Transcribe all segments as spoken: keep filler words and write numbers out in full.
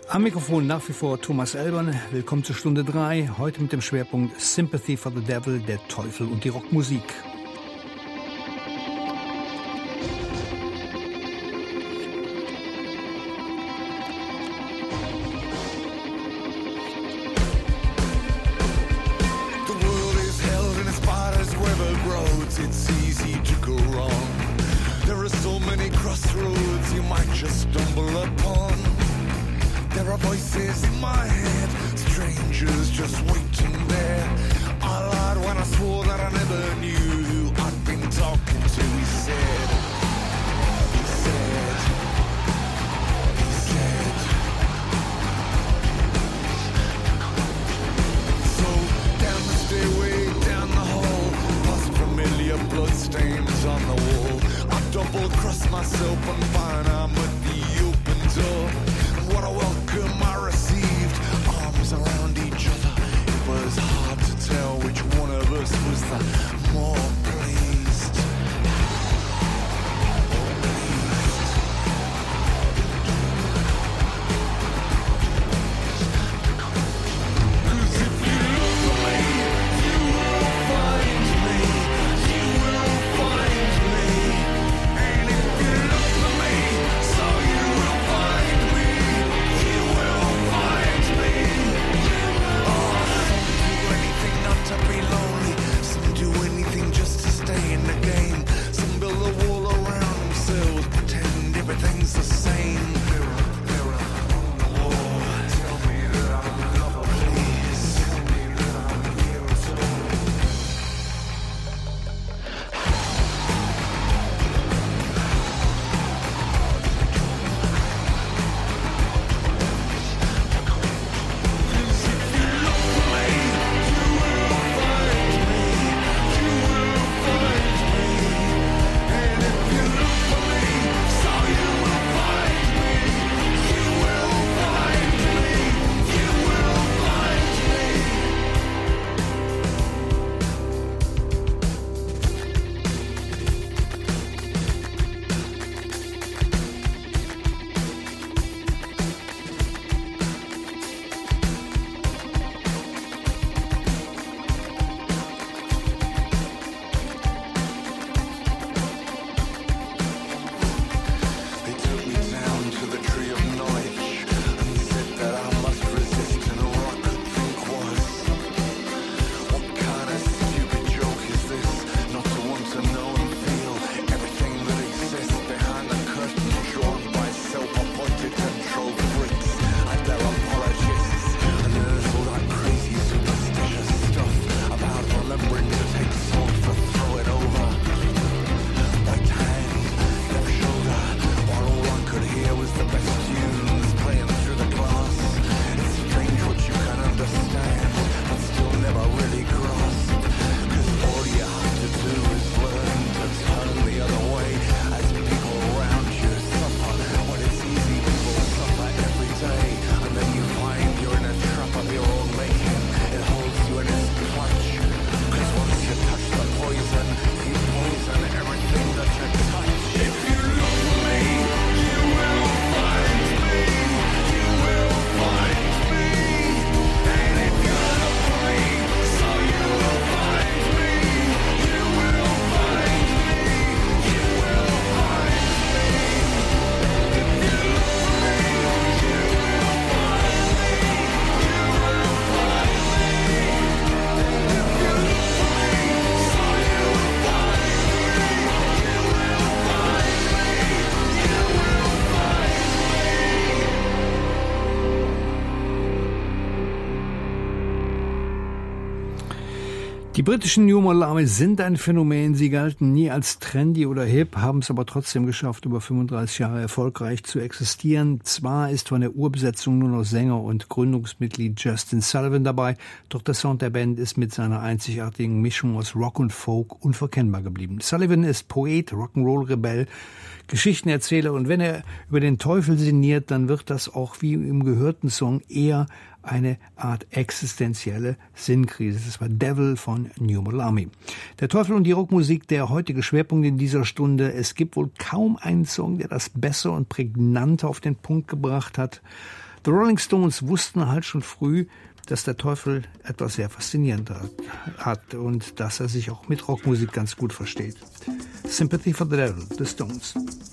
Am Mikrofon nach wie vor Thomas Elbern. Willkommen zur Stunde drei. Heute mit dem Schwerpunkt Sympathy for the Devil, der Teufel und die Rockmusik. It's easy to go wrong. There are so many crossroads you might just stumble upon. There are voices in my head, strangers just waiting there. I lied when I swore that I never knew who I'd been talking to. He said, he said, he said. So down the stairway, down the hall, past familiar bloodstains on the wall. I double cross myself and find I'm at the open door. What a welcome I received, arms around each other. It was hard to tell which one of us was the more pleased. Cause if you look for me, you will find me. You will find me. And if you look for me, so you will find me. You will find me. Oh, some do anything not to be lonely. Some do anything just to stay in the game. Some build a wall around themselves, pretend everything's the same. Mirror, mirror on the wall, tell me that I'm lovable, please. Tell me that I'm here at all. They took me down to the tree of knowledge and said that I must resist and all I could think was, what kind of stupid joke is this? Not to want to know and feel everything that exists behind the curtain drawn by self-appointed control freaks and their apologists. And there's all that crazy superstitious stuff about remembering to take salt to throw it over. Right hand, left shoulder, while all I could hear was the best tunes playing through the glass. It's strange what you can understand, but still never really grasp. Cause all you have to do is learn to turn the other way as people around you suffer. When it's easy, people suffer every day, and then you find you're in a trap of your own making. It holds you in its clutch. Cause once you touch the poison, you poison everything that you touch. If you look for me, you will find me. You will find me. And if you look for me, so you will find me. You will find me. You will find me. If you look for me, you will find me. You will find me. If you look for me, so you will find me. You will find me. You will find Die britischen New Model Army sind ein Phänomen. Sie galten nie als trendy oder hip, haben es aber trotzdem geschafft, über fünfunddreißig Jahre erfolgreich zu existieren. Zwar ist von der Urbesetzung nur noch Sänger und Gründungsmitglied Justin Sullivan dabei, doch der Sound der Band ist mit seiner einzigartigen Mischung aus Rock und Folk unverkennbar geblieben. Sullivan ist Poet, Rock'n'Roll-Rebell, Geschichtenerzähler und wenn er über den Teufel sinniert, dann wird das auch wie im gehörten Song eher eine Art existenzielle Sinnkrise. Das war Devil von New Model Army. Der Teufel und die Rockmusik, der heutige Schwerpunkt in dieser Stunde. Es gibt wohl kaum einen Song, der das besser und prägnanter auf den Punkt gebracht hat. The Rolling Stones wussten halt schon früh, dass der Teufel etwas sehr Faszinierendes hat und dass er sich auch mit Rockmusik ganz gut versteht. Sympathy for the Devil, The Stones.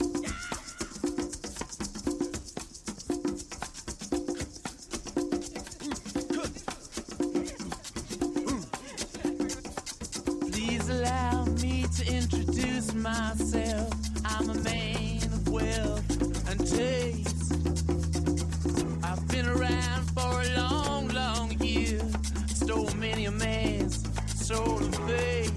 Please allow me to introduce myself. I'm a man of wealth and taste. I've been around for a long, long year. Stole many a man's soul and faith.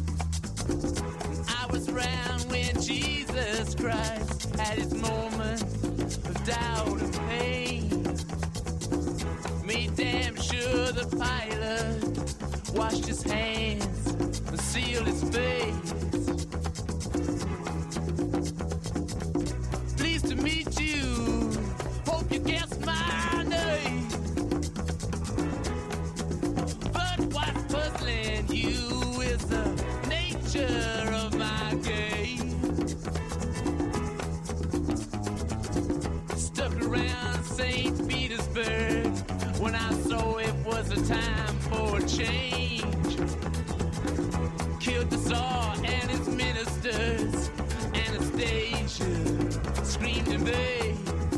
I was around when Jesus Christ had his moment of doubt and pain. Made damn sure the pilot washed his hands and sealed his face. Pleased to meet you. Hope you guessed my name. But what's puzzling you is the nature of my game. Stuck around Saint Petersburg when I saw it was a time for a change. Killed the Tsar and his ministers. Anastasia screamed in vain.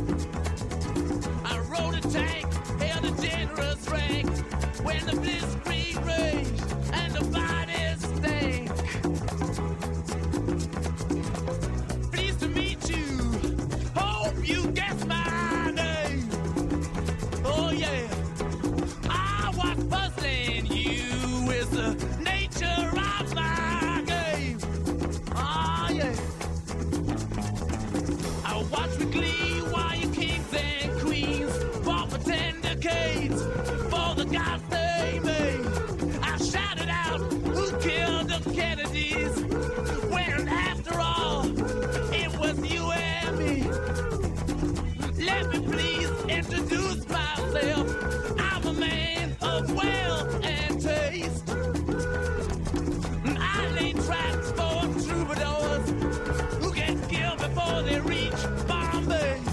I rode a tank, held a generous rank when the blitzkrieg raged and the bodies stank. Pleased to meet you. Hope you guessed my name. Oh yeah. Ah, what's puzzling you is the nature of my game. Ah yeah. I watch with glee while you kings and queens fought for ten decades for the gods they made. I shouted out, who killed the Kennedys? When after all, it was you and me. Let me please introduce myself. I'm a man of wealth and taste. I lay traps for troubadours who get killed before they reach Bombay.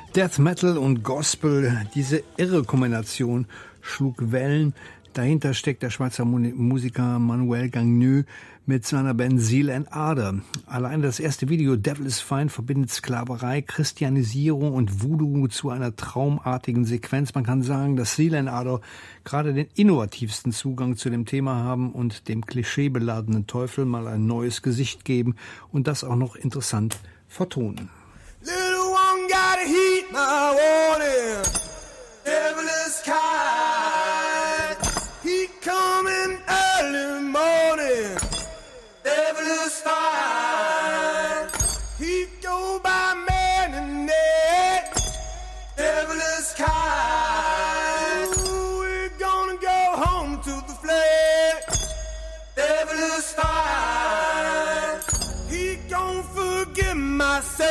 Death Metal und Gospel, diese irre Kombination schlug Wellen. Dahinter steckt der Schweizer Musiker Manuel Gagneux mit seiner Band Seal and Ardor. Allein das erste Video Devil is Fine verbindet Sklaverei, Christianisierung und Voodoo zu einer traumartigen Sequenz. Man kann sagen, dass Seal and Ardor gerade den innovativsten Zugang zu dem Thema haben und dem klischeebeladenen Teufel mal ein neues Gesicht geben und das auch noch interessant vertonen. Little one gotta heed my warning. Devil is kind. He coming early morning. Devil is fine. He go by man and name. Devil is kind. Ooh, we're gonna go home to the flame. Devil is fine. He gon' forgive my sin.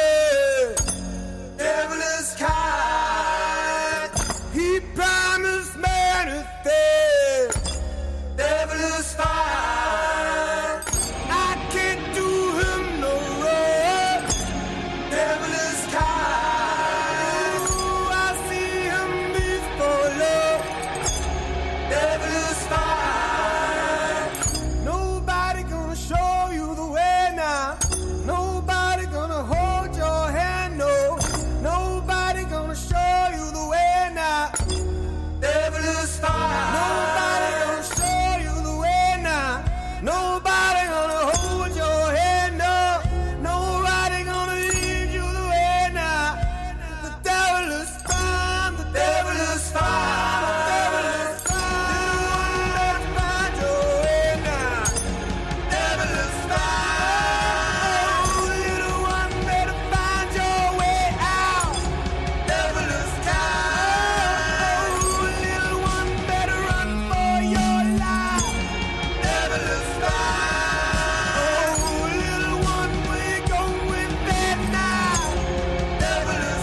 Devil is kind. He promised man a thing. Devil is fine. I can't do him no wrong. Devil is kind. Ooh, I see him before long. Devil is fine. Nobody gonna show you the way now. Nobody gonna hold your hand, no. Nobody gonna show you the way now. Devil is fine. Nobody gonna show you the way now. Nobody gonna hold your hand, no. Nobody gonna lead you the way now. The devil is fine. The devil is fine. The devil is fine. Better find your way now. Devil is fine. Oh, little one, better find your way out. Devil is kind. Oh, little one, better run for your life. Devil is fine. Oh, little one, we're going bed now. Devil is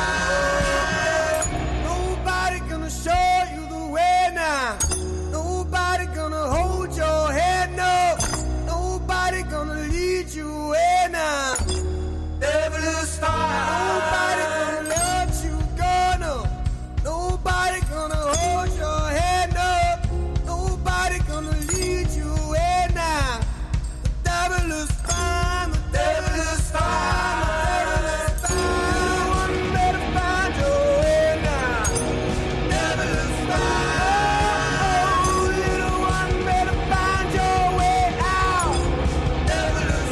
kind. Nobody gonna show you the way now. Nobody gonna hold your hand, no. Nobody gonna lead you away now. Devil is fine. Nobody gonna let you go, no. Nobody gonna hold your hand, no. Nobody gonna lead you away now. The devil is fine. The devil is fine. The devil is fine. One better find your way now. Devil is fine. Oh, little one, better find your way out. Devil is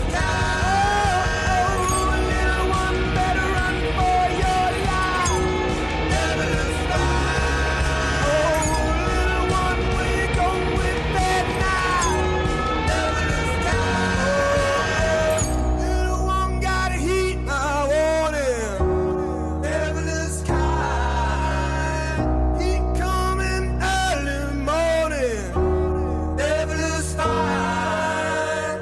kind. Oh, little one, better run for your life. Devil is fine. Oh, little one, we're going bed now. Devil is kind. Little one, gotta heed my warning. Devil is kind. He coming early morning. Devil is fine.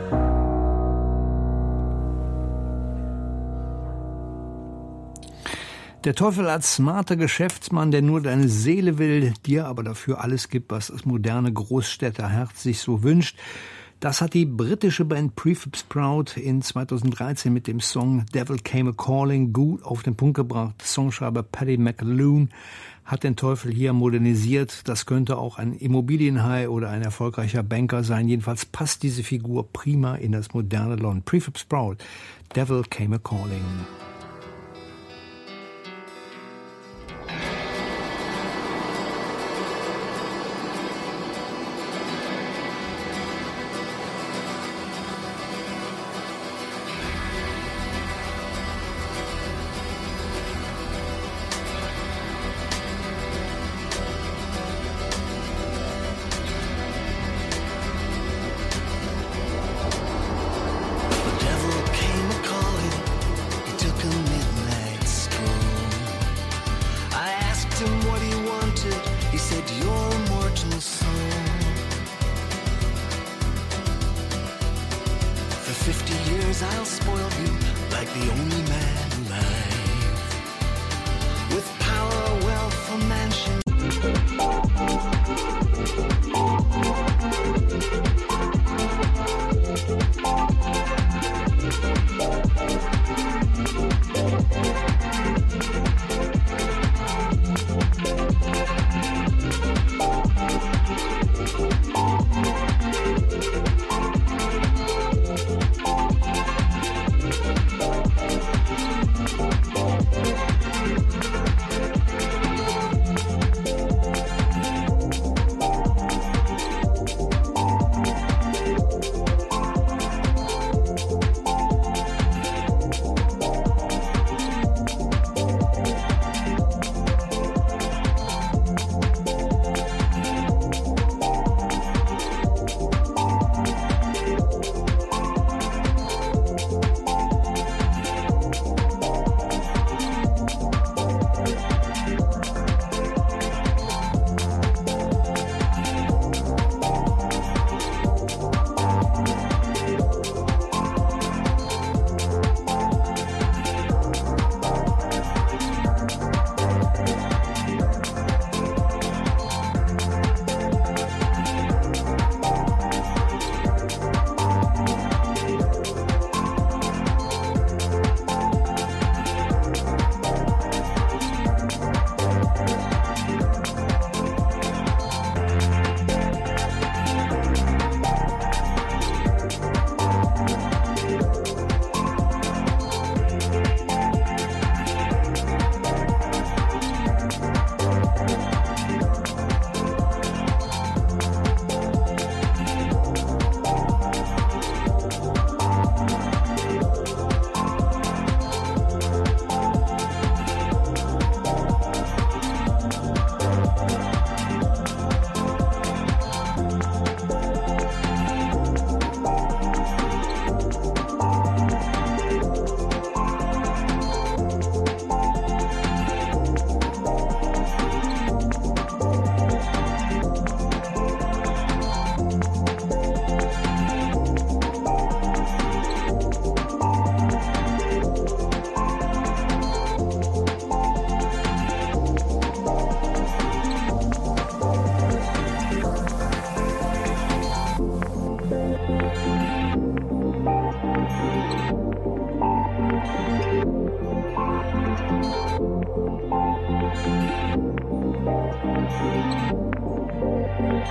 Der Teufel als smarter Geschäftsmann, der nur deine Seele will, dir aber dafür alles gibt, was das moderne Großstädterherz sich so wünscht. Das hat die britische Band Prefab Sprout in zweitausenddreizehn mit dem Song Devil Came a-Calling gut auf den Punkt gebracht. Songschreiber Paddy McAloon hat den Teufel hier modernisiert. Das könnte auch ein Immobilienhai oder ein erfolgreicher Banker sein. Jedenfalls passt diese Figur prima in das moderne London. Prefab Sprout, Devil Came a-Calling. The devil came a-calling. He took a midnight stroll. I asked him what he wanted. He said, your immortal soul. For fifty years I'll spoil you like the only man alive. With power, wealth, a mansion.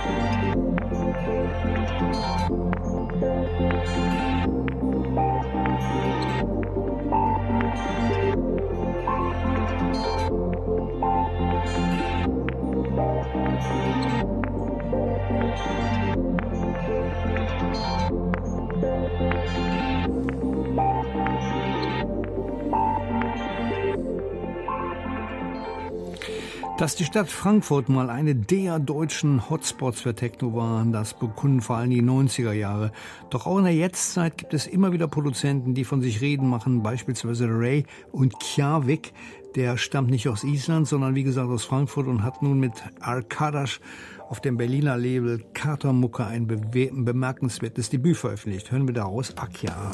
Dass die Stadt Frankfurt mal eine der deutschen Hotspots für Techno war, das bekunden vor allem die neunziger Jahre. Doch auch in der Jetztzeit gibt es immer wieder Produzenten, die von sich reden machen, beispielsweise Ray und Kjavik. Der stammt nicht aus Island, sondern wie gesagt aus Frankfurt und hat nun mit Arkadash auf dem Berliner Label Kater Mucke ein be- bemerkenswertes Debüt veröffentlicht. Hören wir daraus Akja.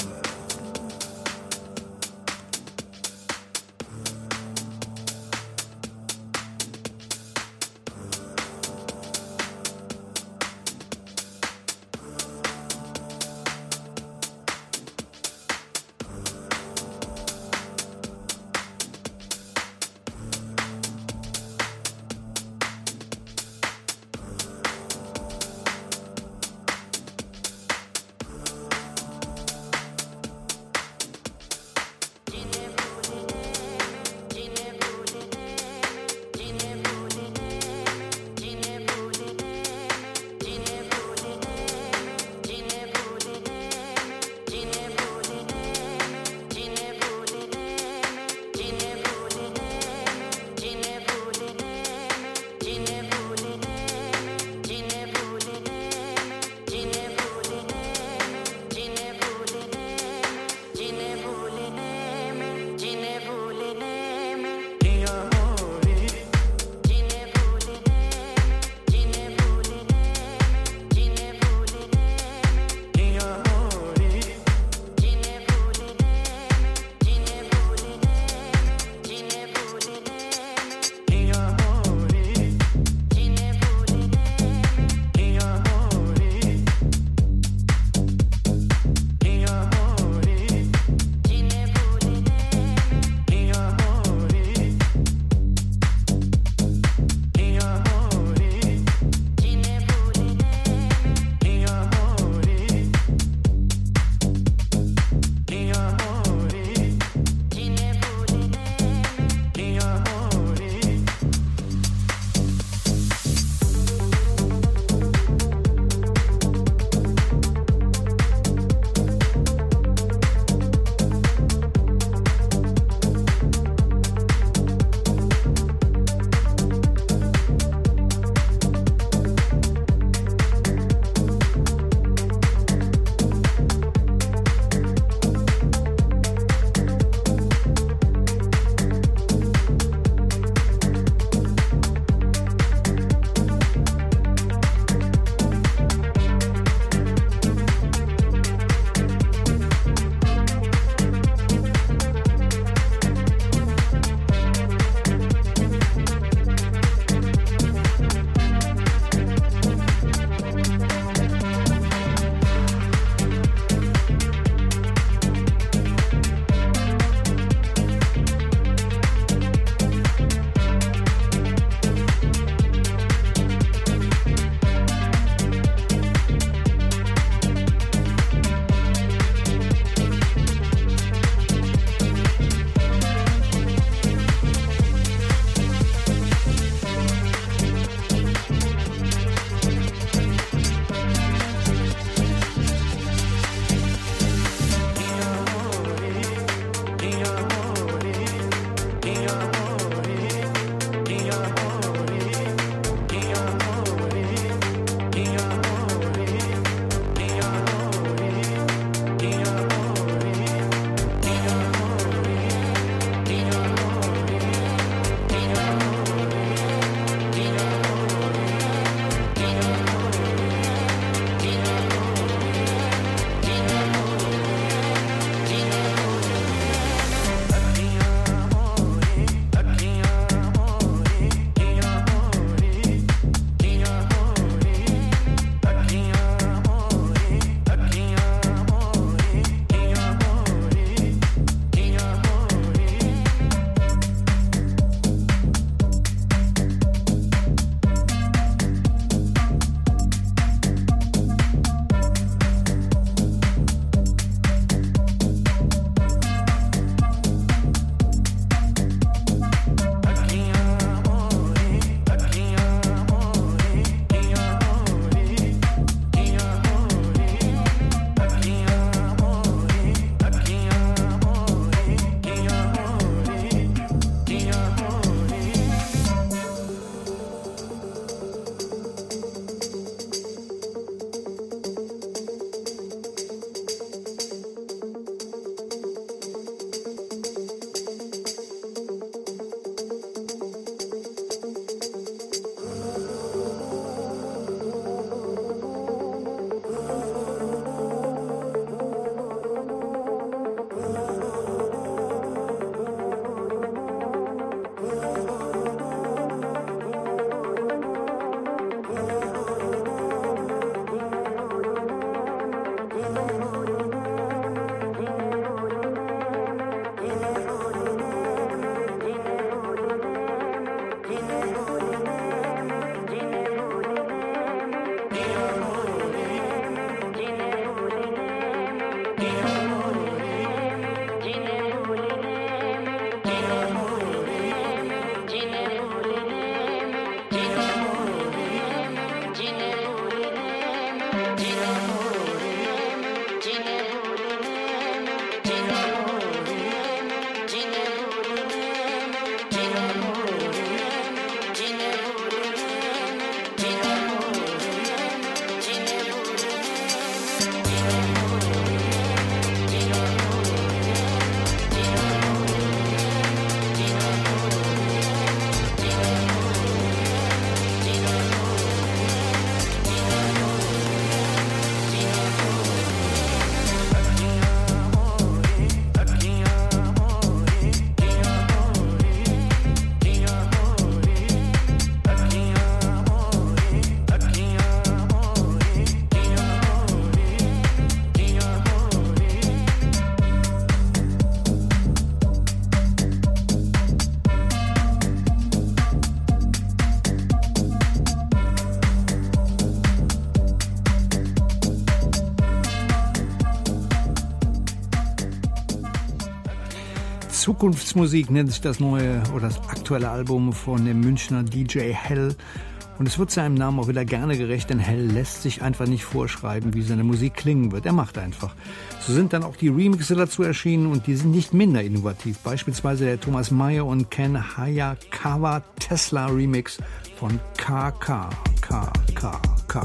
Zukunftsmusik nennt sich das neue oder das aktuelle Album von dem Münchner D J Hell. Und es wird seinem Namen auch wieder gerne gerecht, denn Hell lässt sich einfach nicht vorschreiben, wie seine Musik klingen wird. Er macht einfach. So sind dann auch die Remixe dazu erschienen und die sind nicht minder innovativ. Beispielsweise der Thomas Meyer und Ken Hayakawa Tesla Remix von K K K K K.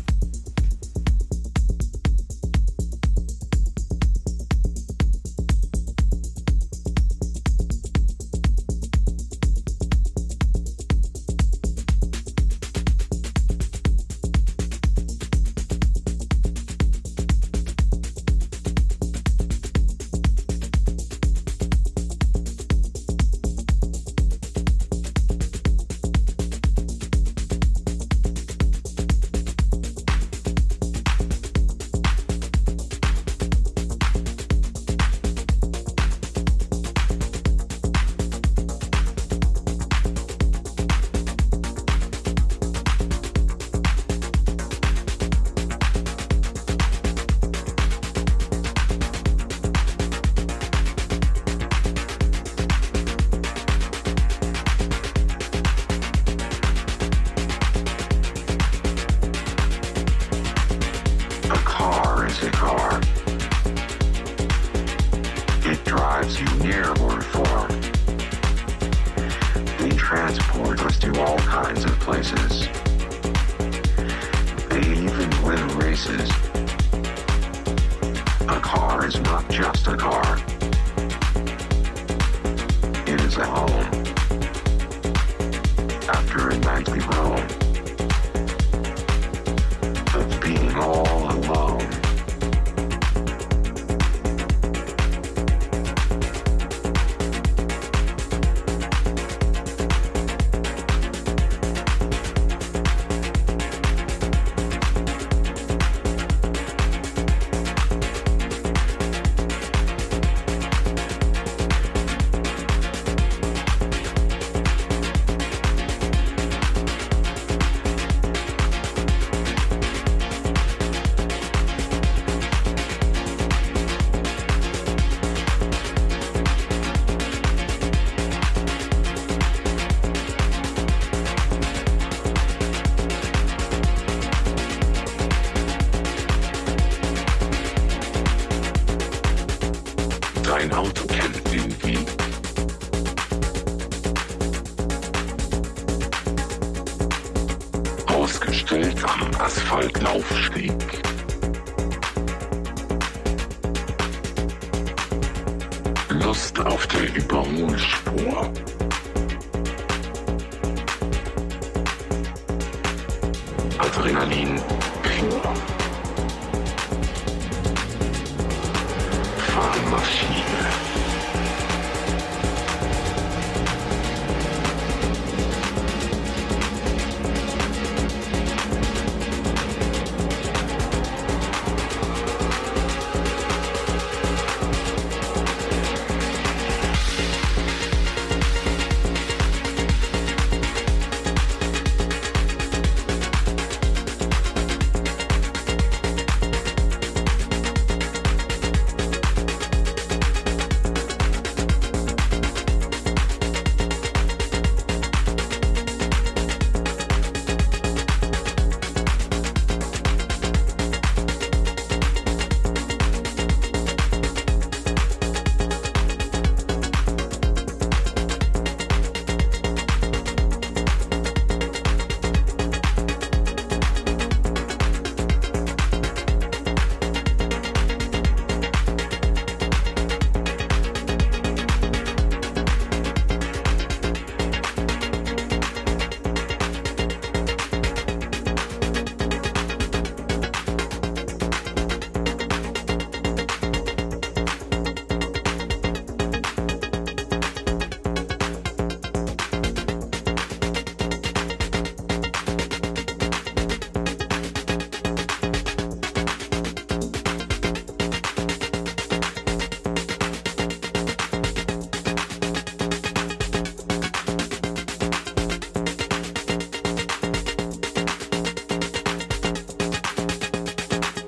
Dein Auto kennt den Weg. Ausgestellt am Asphaltlaufsteg. Lust auf der Überholspur. Adrenalin pur. Fahrmaschine.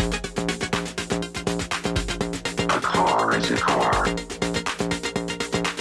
A car is a car.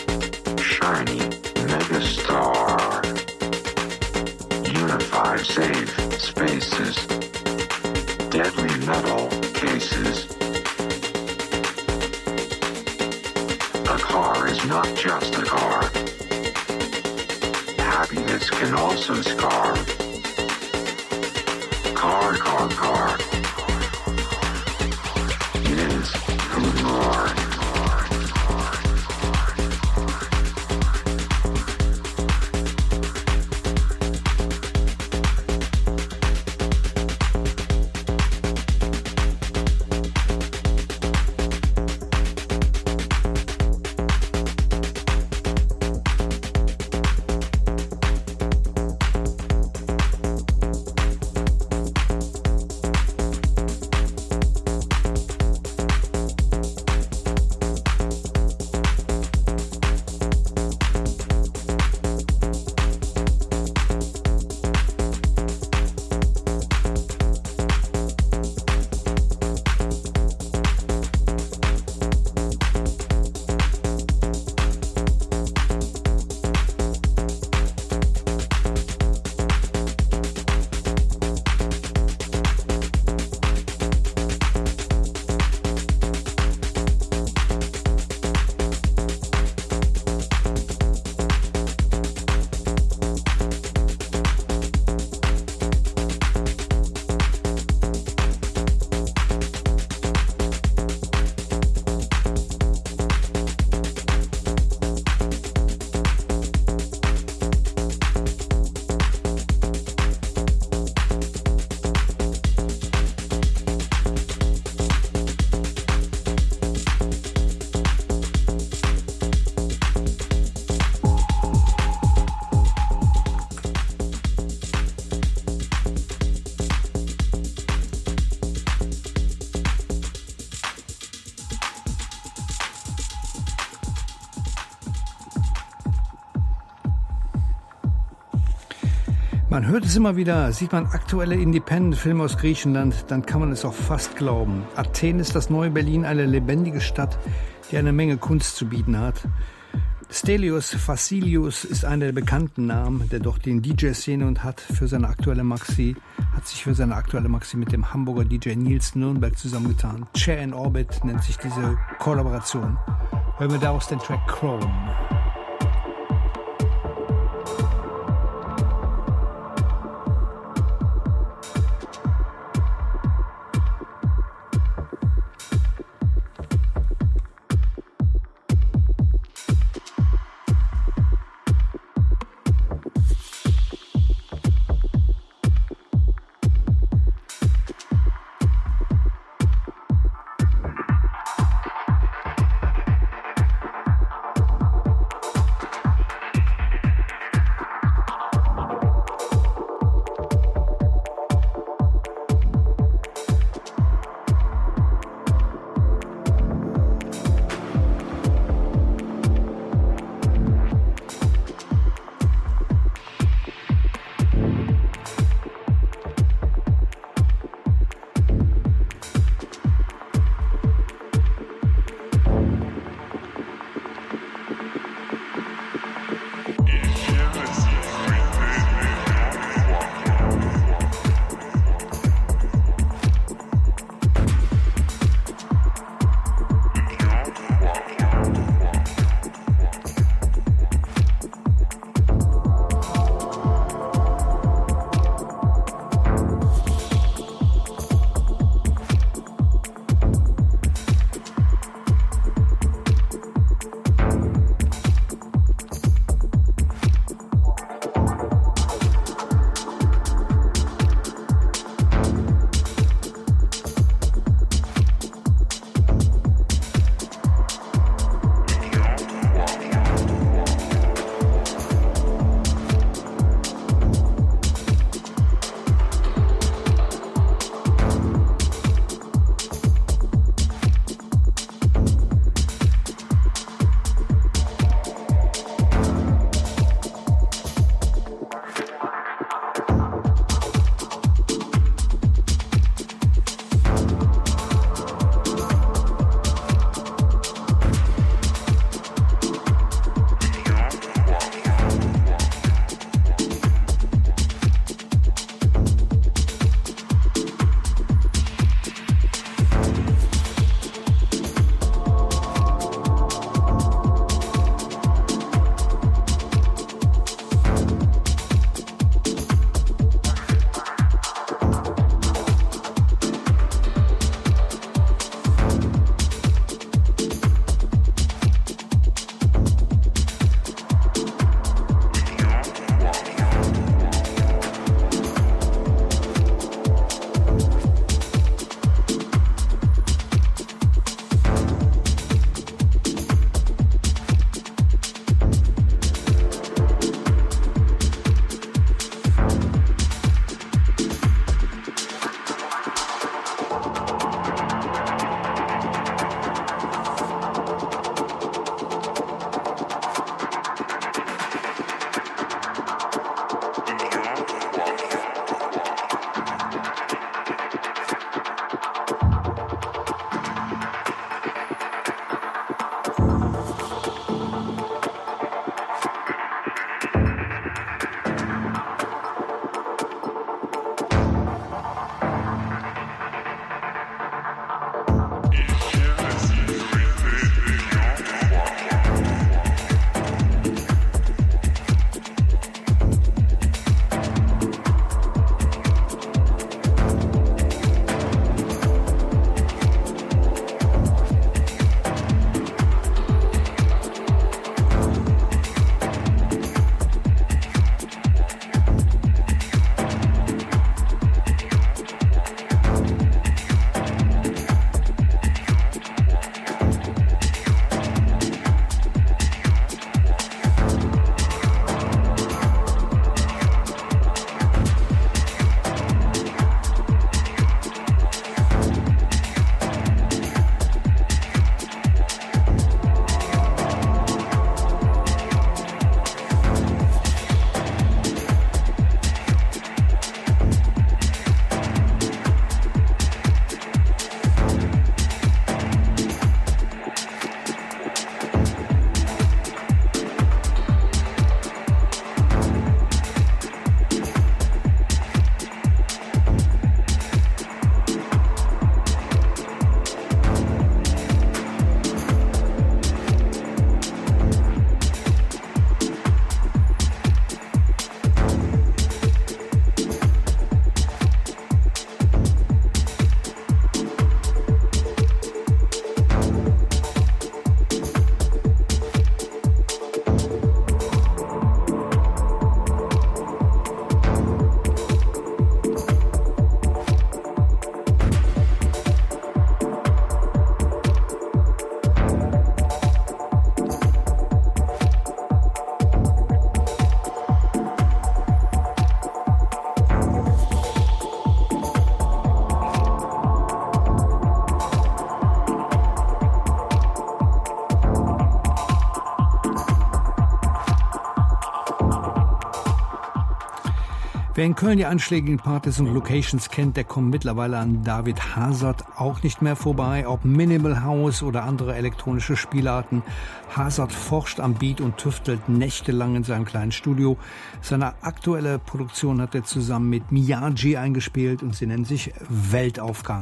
Man hört es immer wieder, sieht man aktuelle Independent-Filme aus Griechenland, dann kann man es auch fast glauben. Athen ist das neue Berlin, eine lebendige Stadt, die eine Menge Kunst zu bieten hat. Stelios Vassilios ist einer der bekannten Namen der dort in D J-Szene und hat für seine aktuelle Maxi, hat sich für seine aktuelle Maxi mit dem Hamburger D J Nils Nürnberg zusammengetan. Chair in Orbit nennt sich diese Kollaboration. Hören wir daraus den Track Chrome. Wer in Köln die einschlägigen Partys und Locations kennt, der kommt mittlerweile an David Hazard auch nicht mehr vorbei. Ob Minimal House oder andere elektronische Spielarten. Hazard forscht am Beat und tüftelt nächtelang in seinem kleinen Studio. Seine aktuelle Produktion hat er zusammen mit Miyagi eingespielt und sie nennt sich Weltaufgang.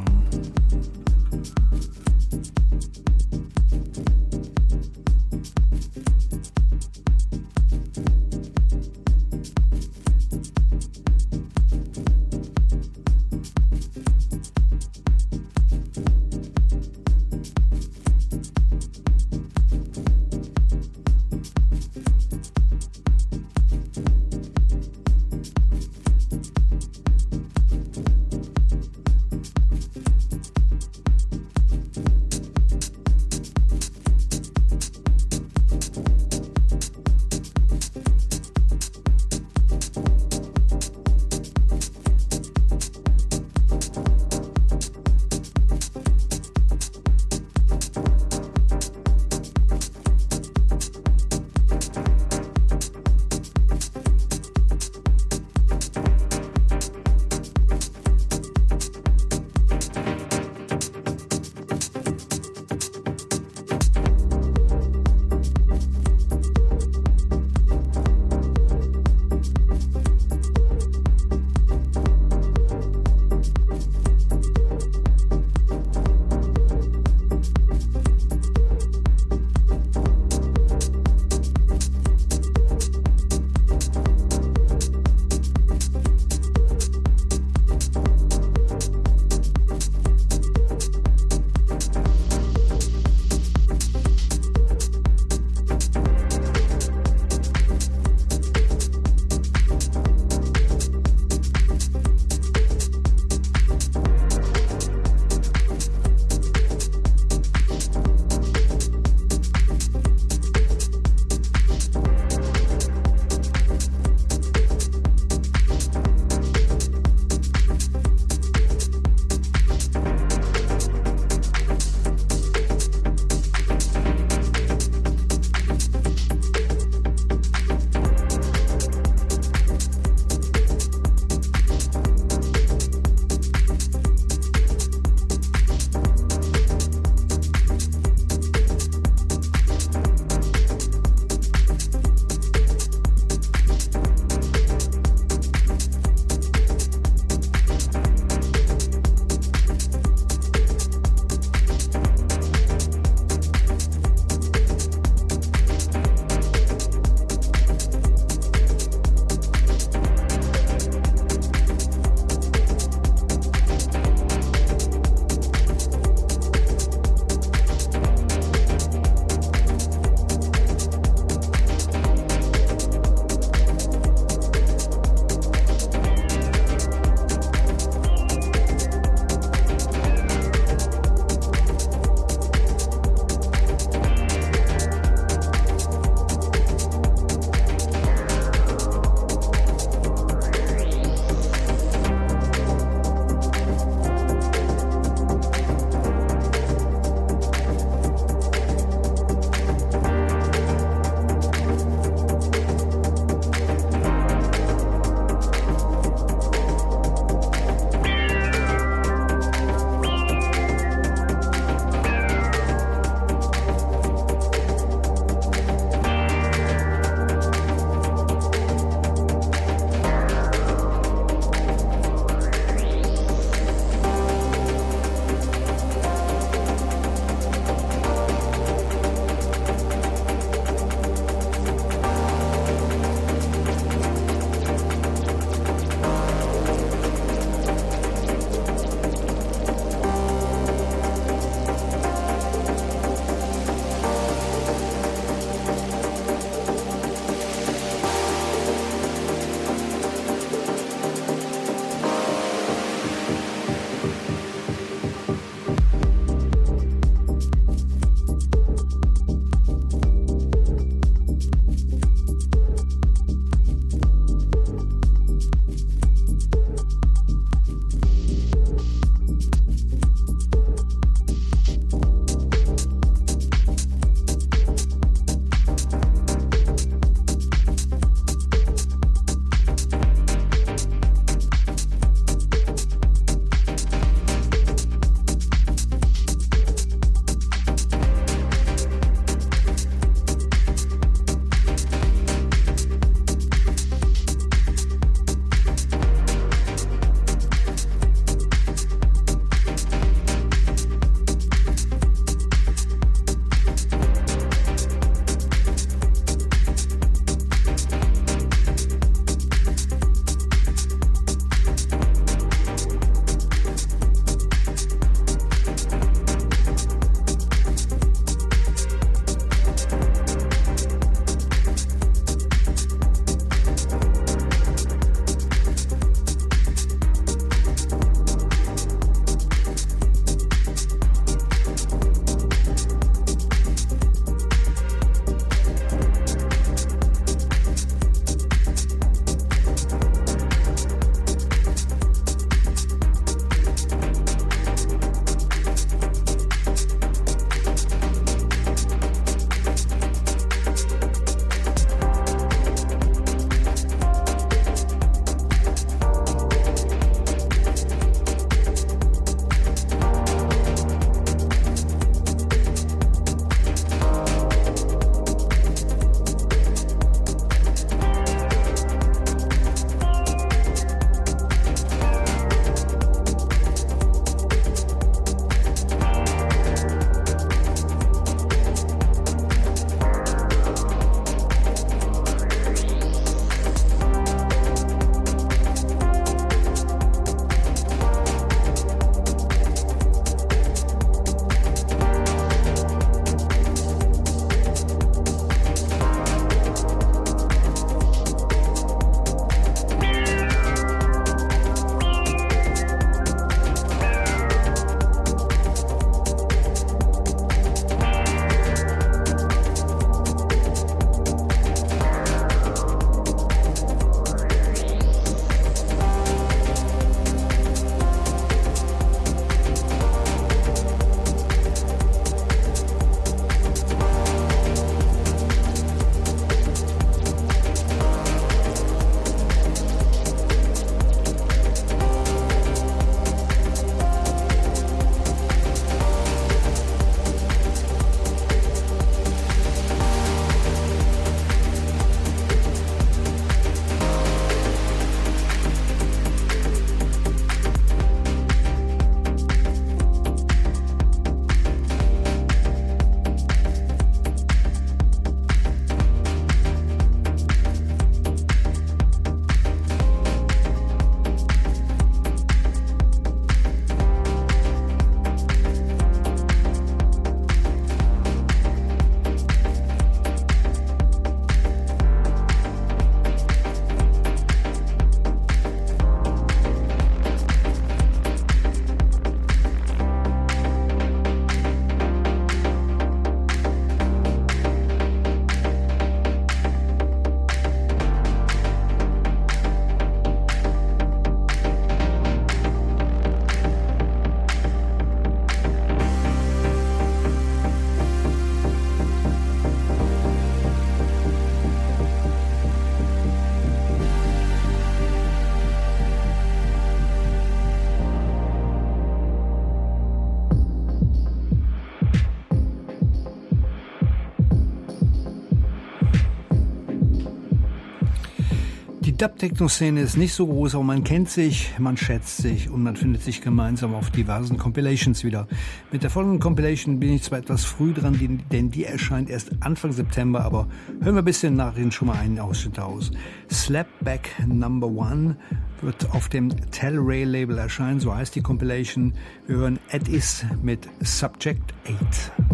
Die Dub-Techno-Szene ist nicht so groß, aber man kennt sich, man schätzt sich und man findet sich gemeinsam auf diversen Compilations wieder. Mit der folgenden Compilation bin ich zwar etwas früh dran, denn die erscheint erst Anfang September, aber hören wir ein bisschen nachher schon mal einen Ausschnitt aus. Slapback Number One wird auf dem Telray-Label erscheinen, so heißt die Compilation. Wir hören At Is mit Subject eight.